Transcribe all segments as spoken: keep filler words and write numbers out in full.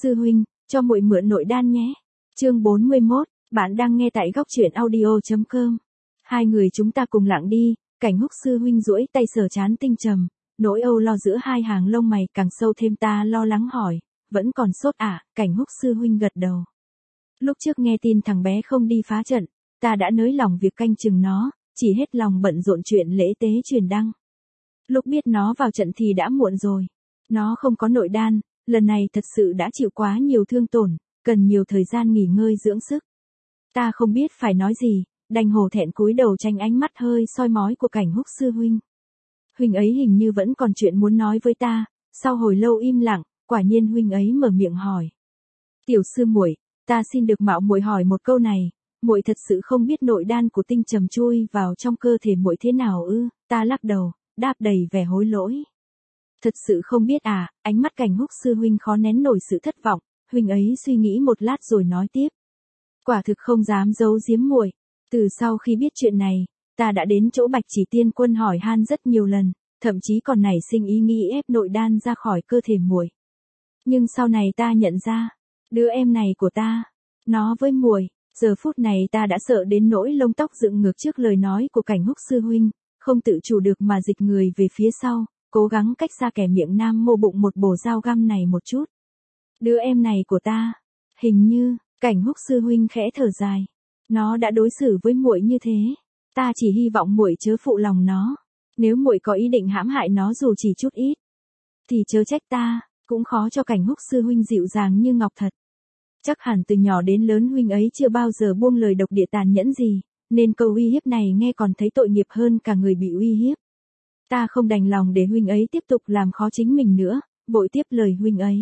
Sư huynh, cho muội mượn nội đan nhé. Chương bốn mươi mốt, bạn đang nghe tại góc truyện audio chấm com. Hai người chúng ta cùng lặng đi, Cảnh Húc sư huynh duỗi tay sờ trán Tinh Trầm, nỗi âu lo giữa hai hàng lông mày càng sâu thêm. Ta lo lắng hỏi, vẫn còn sốt à? Cảnh Húc sư huynh gật đầu. Lúc trước nghe tin thằng bé không đi phá trận, ta đã nới lòng việc canh chừng nó, chỉ hết lòng bận rộn chuyện lễ tế truyền đăng. Lúc biết nó vào trận thì đã muộn rồi. Nó không có nội đan, lần này thật sự đã chịu quá nhiều thương tổn, cần nhiều thời gian nghỉ ngơi dưỡng sức. Ta không biết phải nói gì, đành hổ thẹn cúi đầu tránh ánh mắt hơi soi mói của Cảnh Húc sư huynh. Huynh ấy hình như vẫn còn chuyện muốn nói với ta. Sau hồi lâu im lặng, quả nhiên huynh ấy mở miệng hỏi. Tiểu sư muội, ta xin được mạo muội hỏi một câu này, muội thật sự không biết nội đan của Tinh Trầm chui vào trong cơ thể muội thế nào ư? Ta lắc đầu, đáp đầy vẻ hối lỗi. Thật sự không biết à? Ánh mắt Cảnh Húc sư huynh khó nén nổi sự thất vọng, huynh ấy suy nghĩ một lát rồi nói tiếp. Quả thực không dám giấu giếm muội, từ sau khi biết chuyện này, ta đã đến chỗ Bạch Chỉ Tiên Quân hỏi han rất nhiều lần, thậm chí còn nảy sinh ý nghĩ ép nội đan ra khỏi cơ thể muội. Nhưng sau này ta nhận ra, đứa em này của ta, nó với muội, giờ phút này ta đã sợ đến nỗi lông tóc dựng ngược trước lời nói của Cảnh Húc sư huynh, không tự chủ được mà dịch người về phía sau, cố gắng cách xa kẻ miệng nam mô bụng một bổ dao găm này một chút. Đứa em này của ta, hình như, Cảnh Húc sư huynh khẽ thở dài, nó đã đối xử với muội như thế, ta chỉ hy vọng muội chớ phụ lòng nó, nếu muội có ý định hãm hại nó dù chỉ chút ít, thì chớ trách ta. Cũng khó cho Cảnh Húc sư huynh dịu dàng như ngọc thật. Chắc hẳn từ nhỏ đến lớn huynh ấy chưa bao giờ buông lời độc địa tàn nhẫn gì, nên câu uy hiếp này nghe còn thấy tội nghiệp hơn cả người bị uy hiếp. Ta không đành lòng để huynh ấy tiếp tục làm khó chính mình nữa, vội tiếp lời huynh ấy.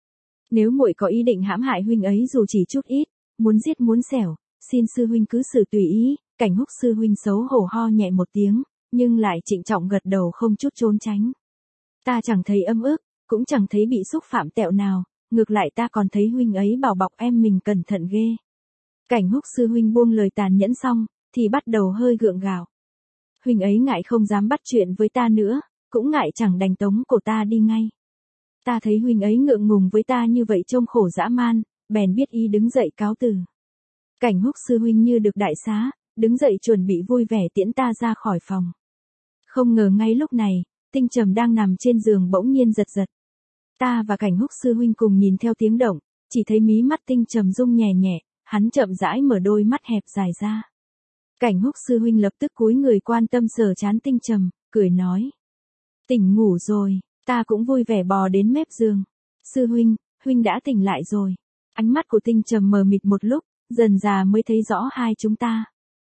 Nếu muội có ý định hãm hại huynh ấy dù chỉ chút ít, muốn giết muốn xẻo, xin sư huynh cứ xử tùy ý. Cảnh Húc sư huynh xấu hổ ho nhẹ một tiếng, nhưng lại trịnh trọng gật đầu không chút trốn tránh. Ta chẳng thấy âm ức, cũng chẳng thấy bị xúc phạm tẹo nào, ngược lại ta còn thấy huynh ấy bảo bọc em mình cẩn thận ghê. Cảnh Húc sư huynh buông lời tàn nhẫn xong, thì bắt đầu hơi gượng gạo. Huynh ấy ngại không dám bắt chuyện với ta nữa, cũng ngại chẳng đành tống cổ ta đi ngay. Ta thấy huynh ấy ngượng ngùng với ta như vậy trông khổ dã man, bèn biết ý đứng dậy cáo từ. Cảnh Húc sư huynh như được đại xá, đứng dậy chuẩn bị vui vẻ tiễn ta ra khỏi phòng. Không ngờ ngay lúc này, Tinh Trầm đang nằm trên giường bỗng nhiên giật giật. Ta và Cảnh Húc sư huynh cùng nhìn theo tiếng động, chỉ thấy mí mắt Tinh Trầm rung nhẹ nhẹ, hắn chậm rãi mở đôi mắt hẹp dài ra. Cảnh Húc sư huynh lập tức cúi người quan tâm sờ trán Tinh Trầm, cười nói. Tỉnh ngủ rồi, ta cũng vui vẻ bò đến mép giường. Sư huynh, huynh đã tỉnh lại rồi. Ánh mắt của Tinh Trầm mờ mịt một lúc, dần dà mới thấy rõ hai chúng ta.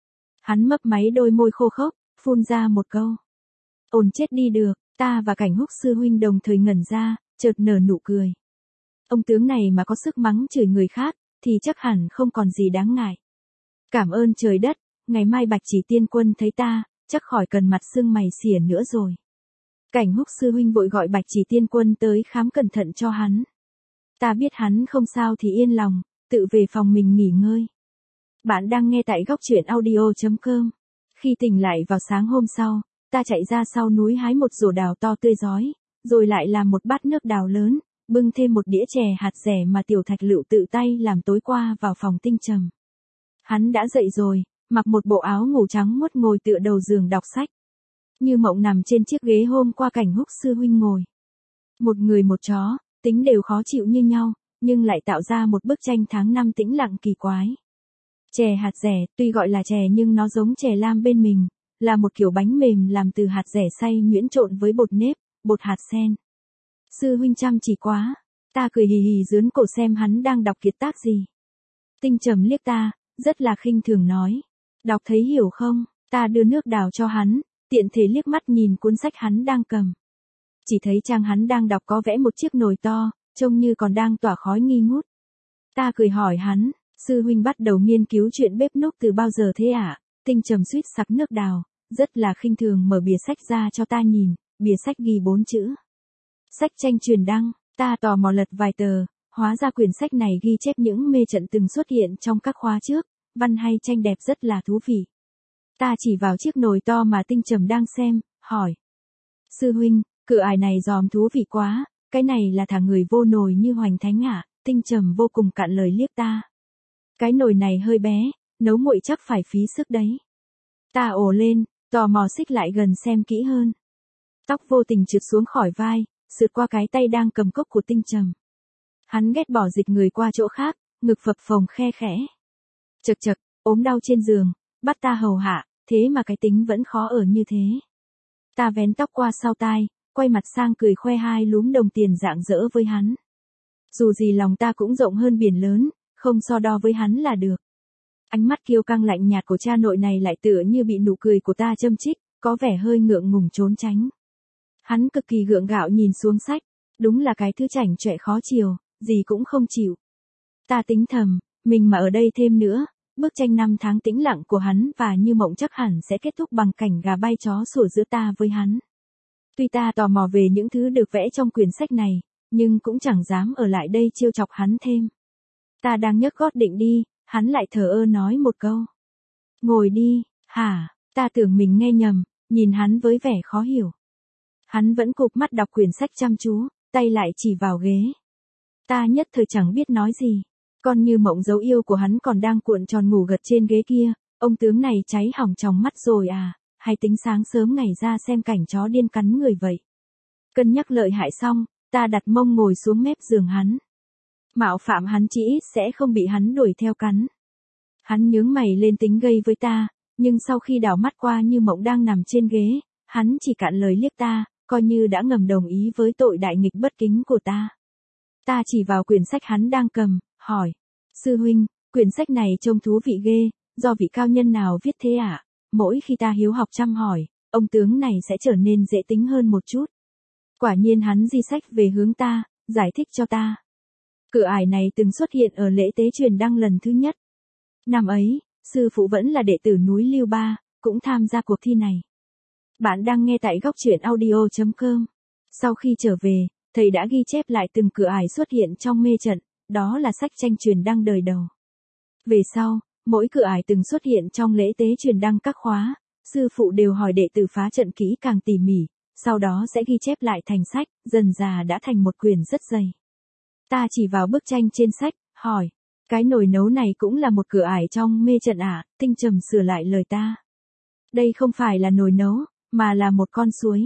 Hắn mấp máy đôi môi khô khốc, phun ra một câu. Ồn chết đi được, ta và Cảnh Húc sư huynh đồng thời ngẩn ra, chợt nở nụ cười. Ông tướng này mà có sức mắng chửi người khác, thì chắc hẳn không còn gì đáng ngại. Cảm ơn trời đất, ngày mai Bạch Chỉ Tiên Quân thấy ta, chắc khỏi cần mặt sưng mày xỉa nữa rồi. Cảnh Húc sư huynh vội gọi Bạch Chỉ Tiên Quân tới khám cẩn thận cho hắn. Ta biết hắn không sao thì yên lòng, tự về phòng mình nghỉ ngơi. Bạn đang nghe tại góc truyện audio chấm com. Khi tỉnh lại vào sáng hôm sau, ta chạy ra sau núi hái một rổ đào to tươi rói, rồi lại làm một bát nước đào lớn, bưng thêm một đĩa chè hạt dẻ mà Tiểu Thạch Lựu tự tay làm tối qua vào phòng Tinh Trầm. Hắn đã dậy rồi, mặc một bộ áo ngủ trắng muốt ngồi tựa đầu giường đọc sách. Như mộng nằm trên chiếc ghế hôm qua Cảnh Húc sư huynh ngồi. Một người một chó, tính đều khó chịu như nhau, nhưng lại tạo ra một bức tranh tháng năm tĩnh lặng kỳ quái. Chè hạt dẻ, tuy gọi là chè nhưng nó giống chè lam bên mình, là một kiểu bánh mềm làm từ hạt dẻ xay nhuyễn trộn với bột nếp, bột hạt sen. Sư huynh chăm chỉ quá, ta cười hì hì dướn cổ xem hắn đang đọc kiệt tác gì. Tinh Trầm liếc ta, rất là khinh thường nói. Đọc thấy hiểu không? Ta đưa nước đào cho hắn, tiện thể liếc mắt nhìn cuốn sách hắn đang cầm. Chỉ thấy trang hắn đang đọc có vẽ một chiếc nồi to, trông như còn đang tỏa khói nghi ngút. Ta cười hỏi hắn, sư huynh bắt đầu nghiên cứu chuyện bếp núc từ bao giờ thế ạ? À? Tinh Trầm suýt sặc nước đào, rất là khinh thường mở bìa sách ra cho ta nhìn, bìa sách ghi bốn chữ. Sách tranh truyền đăng, ta tò mò lật vài tờ, hóa ra quyển sách này ghi chép những mê trận từng xuất hiện trong các khóa trước, văn hay tranh đẹp rất là thú vị. Ta chỉ vào chiếc nồi to mà Tinh Trầm đang xem, hỏi. Sư huynh, cửa ải này dòm thú vị quá, cái này là thả người vô nồi như hoành thánh ạ. À? Tinh Trầm vô cùng cạn lời liếc ta. Cái nồi này hơi bé, nấu nguội chắc phải phí sức đấy. Ta ồ lên, tò mò xích lại gần xem kỹ hơn. Tóc vô tình trượt xuống khỏi vai, sượt qua cái tay đang cầm cốc của Tinh Trầm. Hắn ghét bỏ dịch người qua chỗ khác, ngực phập phồng khe khẽ. Chật chật, ốm đau trên giường, bắt ta hầu hạ, thế mà cái tính vẫn khó ở như thế. Ta vén tóc qua sau tai, quay mặt sang cười khoe hai lúm đồng tiền rạng rỡ với hắn. Dù gì lòng ta cũng rộng hơn biển lớn, không so đo với hắn là được. Ánh mắt kiêu căng lạnh nhạt của cha nội này lại tựa như bị nụ cười của ta châm chích, có vẻ hơi ngượng ngùng trốn tránh. Hắn cực kỳ gượng gạo nhìn xuống sách, đúng là cái thứ chảnh chọe khó chiều, gì cũng không chịu. Ta tính thầm, mình mà ở đây thêm nữa, bức tranh năm tháng tĩnh lặng của hắn và như mộng chắc hẳn sẽ kết thúc bằng cảnh gà bay chó sủa giữa ta với hắn. Tuy ta tò mò về những thứ được vẽ trong quyển sách này, nhưng cũng chẳng dám ở lại đây trêu chọc hắn thêm. Ta đang nhấc gót định đi, hắn lại thờ ơ nói một câu. Ngồi đi, hả, ta tưởng mình nghe nhầm, nhìn hắn với vẻ khó hiểu. Hắn vẫn cụp mắt đọc quyển sách chăm chú, tay lại chỉ vào ghế. Ta nhất thời chẳng biết nói gì. Con như mộng dấu yêu của hắn còn đang cuộn tròn ngủ gật trên ghế kia, ông tướng này cháy hỏng trong mắt rồi à, hay tính sáng sớm ngày ra xem cảnh chó điên cắn người vậy. Cân nhắc lợi hại xong, ta đặt mông ngồi xuống mép giường hắn. Mạo phạm hắn chỉ ít sẽ không bị hắn đuổi theo cắn. Hắn nhướng mày lên tính gây với ta, nhưng sau khi đảo mắt qua như mộng đang nằm trên ghế, hắn chỉ cạn lời liếc ta, coi như đã ngầm đồng ý với tội đại nghịch bất kính của ta. Ta chỉ vào quyển sách hắn đang cầm, hỏi. Sư huynh, quyển sách này trông thú vị ghê, do vị cao nhân nào viết thế ạ? À? Mỗi khi ta hiếu học chăm hỏi, ông tướng này sẽ trở nên dễ tính hơn một chút. Quả nhiên hắn di sách về hướng ta, giải thích cho ta. Cửa ải này từng xuất hiện ở lễ tế truyền đăng lần thứ nhất. Năm ấy, sư phụ vẫn là đệ tử núi Lưu Ba, cũng tham gia cuộc thi này. Bạn đang nghe tại góc truyện audio chấm com. Sau khi trở về, thầy đã ghi chép lại từng cửa ải xuất hiện trong mê trận, đó là sách tranh truyền đăng đời đầu. Về sau, mỗi cửa ải từng xuất hiện trong lễ tế truyền đăng các khóa, sư phụ đều hỏi đệ tử phá trận kỹ càng tỉ mỉ, sau đó sẽ ghi chép lại thành sách, dần dà đã thành một quyển rất dày. Ta chỉ vào bức tranh trên sách, hỏi, cái nồi nấu này cũng là một cửa ải trong mê trận à? Tinh Trầm sửa lại lời ta. Đây không phải là nồi nấu, mà là một con suối.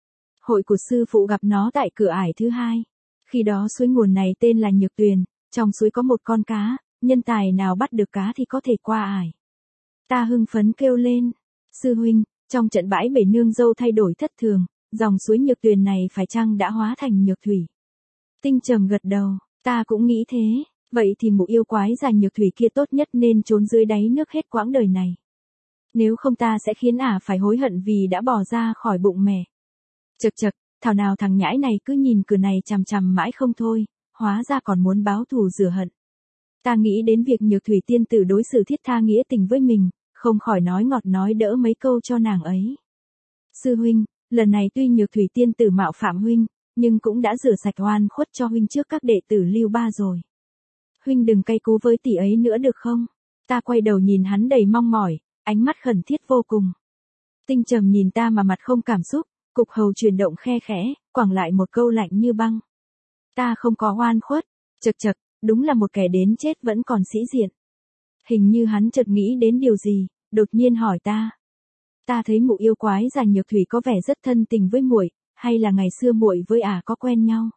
Hội của sư phụ gặp nó tại cửa ải thứ hai. Khi đó suối nguồn này tên là Nhược Tuyền, trong suối có một con cá, nhân tài nào bắt được cá thì có thể qua ải. Ta hưng phấn kêu lên, sư huynh, trong trận bãi bể nương dâu thay đổi thất thường, dòng suối Nhược Tuyền này phải chăng đã hóa thành nhược thủy? Tinh Trầm gật đầu, ta cũng nghĩ thế, vậy thì mụ yêu quái già nhược thủy kia tốt nhất nên trốn dưới đáy nước hết quãng đời này. Nếu không ta sẽ khiến ả phải hối hận vì đã bỏ ra khỏi bụng mẹ. Chật chật, thảo nào thằng nhãi này cứ nhìn cửa này chằm chằm mãi không thôi, hóa ra còn muốn báo thù rửa hận. Ta nghĩ đến việc Nhược Thủy tiên tử đối xử thiết tha nghĩa tình với mình, không khỏi nói ngọt nói đỡ mấy câu cho nàng ấy. Sư huynh, lần này tuy Nhược Thủy tiên tử mạo phạm huynh, nhưng cũng đã rửa sạch oan khuất cho huynh trước các đệ tử Lưu Ba rồi. Huynh đừng cay cú với tỷ ấy nữa được không? Ta quay đầu nhìn hắn đầy mong mỏi, ánh mắt khẩn thiết vô cùng. Tinh Trầm nhìn ta mà mặt không cảm xúc, cục hầu chuyển động khe khẽ, quẳng lại một câu lạnh như băng. Ta không có oan khuất, chật chật, đúng là một kẻ đến chết vẫn còn sĩ diện. Hình như hắn chợt nghĩ đến điều gì, đột nhiên hỏi ta. Ta thấy mụ yêu quái già Nhược Thủy có vẻ rất thân tình với muội, hay là ngày xưa muội với ả có quen nhau?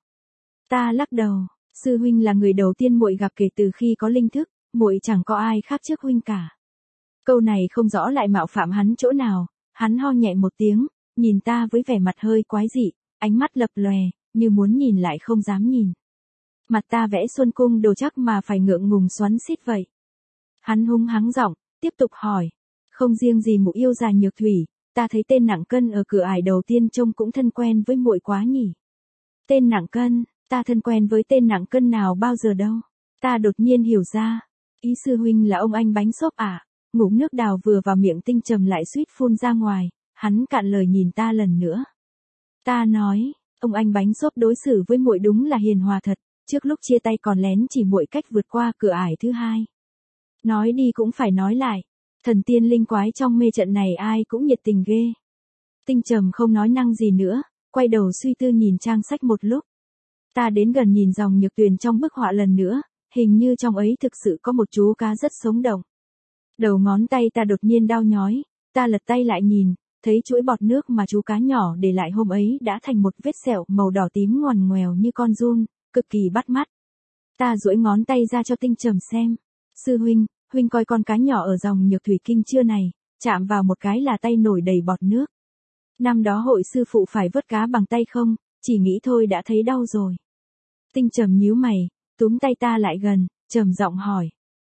Ta lắc đầu, sư huynh là người đầu tiên muội gặp kể từ khi có linh thức, muội chẳng có ai khác trước huynh cả. Câu này không rõ lại mạo phạm hắn chỗ nào, hắn ho nhẹ một tiếng, nhìn ta với vẻ mặt hơi quái dị, ánh mắt lập lòe, như muốn nhìn lại không dám nhìn. Mặt ta vẽ xuân cung đồ chắc mà phải ngượng ngùng xoắn xít vậy. Hắn hung hắng giọng, tiếp tục hỏi, không riêng gì mụ yêu già Nhược Thủy, ta thấy tên Nặng Cân ở cửa ải đầu tiên trông cũng thân quen với muội quá nhỉ. Tên Nặng Cân, ta thân quen với tên Nặng Cân nào bao giờ đâu. Ta đột nhiên hiểu ra, ý sư huynh là ông anh bánh xốp à? Ngụm nước đào vừa vào miệng Tinh Trầm lại suýt phun ra ngoài, hắn cạn lời nhìn ta lần nữa. Ta nói, ông anh bánh xốp đối xử với muội đúng là hiền hòa thật, trước lúc chia tay còn lén chỉ muội cách vượt qua cửa ải thứ hai. Nói đi cũng phải nói lại, thần tiên linh quái trong mê trận này ai cũng nhiệt tình ghê. Tinh Trầm không nói năng gì nữa, quay đầu suy tư nhìn trang sách một lúc. Ta đến gần nhìn dòng Nhược Tuyền trong bức họa lần nữa, hình như trong ấy thực sự có một chú cá rất sống động. Đầu ngón tay ta đột nhiên đau nhói, ta lật tay lại nhìn, thấy chuỗi bọt nước mà chú cá nhỏ để lại hôm ấy đã thành một vết sẹo màu đỏ tím ngoằn ngoèo như con giun, cực kỳ bắt mắt. Ta duỗi ngón tay ra cho Tinh Trầm xem. Sư huynh, huynh coi con cá nhỏ ở dòng Nhược Thủy Kinh chưa này, chạm vào một cái là tay nổi đầy bọt nước. Năm đó hội sư phụ phải vớt cá bằng tay không, chỉ nghĩ thôi đã thấy đau rồi. Tinh Trầm nhíu mày, túm tay ta lại gần, trầm giọng hỏi.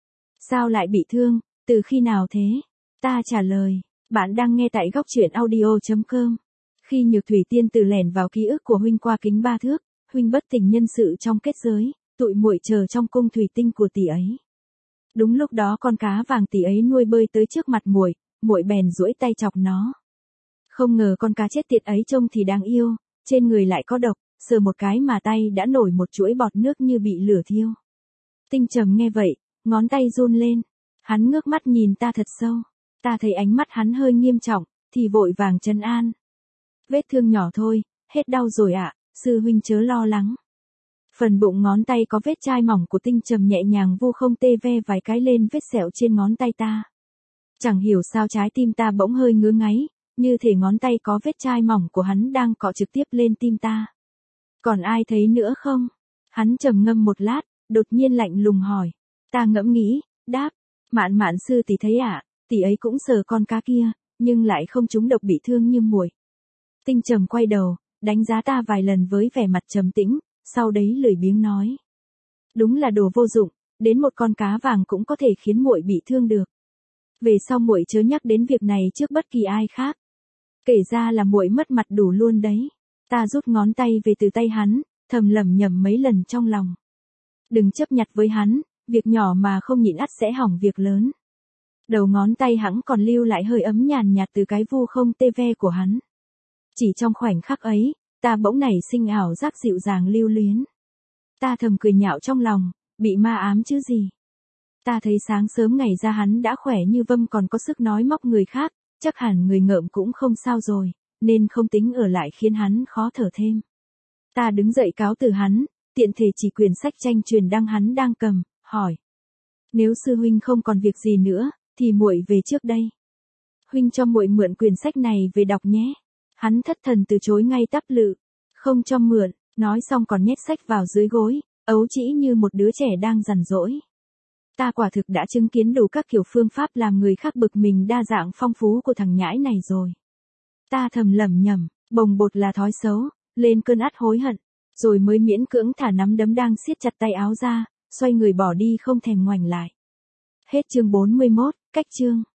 Sao lại bị thương, từ khi nào thế? Ta trả lời, bạn đang nghe tại góc truyện audio chấm com. Khi Nhược Thủy Tiên Tử lẻn vào ký ức của huynh qua kính ba thước, huynh bất tỉnh nhân sự trong kết giới, tụi muội chờ trong cung thủy tinh của tỷ ấy. Đúng lúc đó con cá vàng tỷ ấy nuôi bơi tới trước mặt muội, muội bèn duỗi tay chọc nó. Không ngờ con cá chết tiệt ấy trông thì đáng yêu, trên người lại có độc, sờ một cái mà tay đã nổi một chuỗi bọt nước như bị lửa thiêu. Tinh Trầm nghe vậy, ngón tay run lên, hắn ngước mắt nhìn ta thật sâu, ta thấy ánh mắt hắn hơi nghiêm trọng, thì vội vàng trấn an. Vết thương nhỏ thôi, hết đau rồi ạ, sư huynh chớ lo lắng. Phần bụng ngón tay có vết chai mỏng của Tinh Trầm nhẹ nhàng vu không tê ve vài cái lên vết sẹo trên ngón tay ta. Chẳng hiểu sao trái tim ta bỗng hơi ngứa ngáy, như thể ngón tay có vết chai mỏng của hắn đang cọ trực tiếp lên tim ta. Còn ai thấy nữa không? Hắn trầm ngâm một lát, đột nhiên lạnh lùng hỏi. Ta ngẫm nghĩ, đáp, Mạn Mạn sư tỷ thấy ạ, à, tỷ ấy cũng sờ con cá kia, nhưng lại không trúng độc bị thương như muội. Tinh Trầm quay đầu, đánh giá ta vài lần với vẻ mặt trầm tĩnh, sau đấy lười biếng nói. Đúng là đồ vô dụng, đến một con cá vàng cũng có thể khiến muội bị thương được. Về sau muội chớ nhắc đến việc này trước bất kỳ ai khác. Kể ra là muội mất mặt đủ luôn đấy. Ta rút ngón tay về từ tay hắn, thầm lẩm nhẩm mấy lần trong lòng. Đừng chấp nhặt với hắn, việc nhỏ mà không nhịn ắt sẽ hỏng việc lớn. Đầu ngón tay hắn còn lưu lại hơi ấm nhàn nhạt từ cái vu không tê ve của hắn. Chỉ trong khoảnh khắc ấy, ta bỗng nảy sinh ảo giác dịu dàng lưu luyến. Ta thầm cười nhạo trong lòng, bị ma ám chứ gì. Ta thấy sáng sớm ngày ra hắn đã khỏe như vâm còn có sức nói móc người khác, chắc hẳn người ngợm cũng không sao rồi, nên không tính ở lại khiến hắn khó thở thêm. Ta đứng dậy cáo từ hắn, tiện thể chỉ quyển sách tranh truyền đăng hắn đang cầm, hỏi. Nếu sư huynh không còn việc gì nữa, thì muội về trước đây. Huynh cho muội mượn quyển sách này về đọc nhé. Hắn thất thần từ chối ngay tắp lự, không cho mượn, nói xong còn nhét sách vào dưới gối, ấu trĩ như một đứa trẻ đang rằn rỗi. Ta quả thực đã chứng kiến đủ các kiểu phương pháp làm người khác bực mình đa dạng phong phú của thằng nhãi này rồi. Ta thầm lẩm nhẩm, bồng bột là thói xấu, lên cơn ắt hối hận, rồi mới miễn cưỡng thả nắm đấm đang siết chặt tay áo ra, xoay người bỏ đi không thèm ngoảnh lại. Hết chương bốn mươi mốt, cách chương.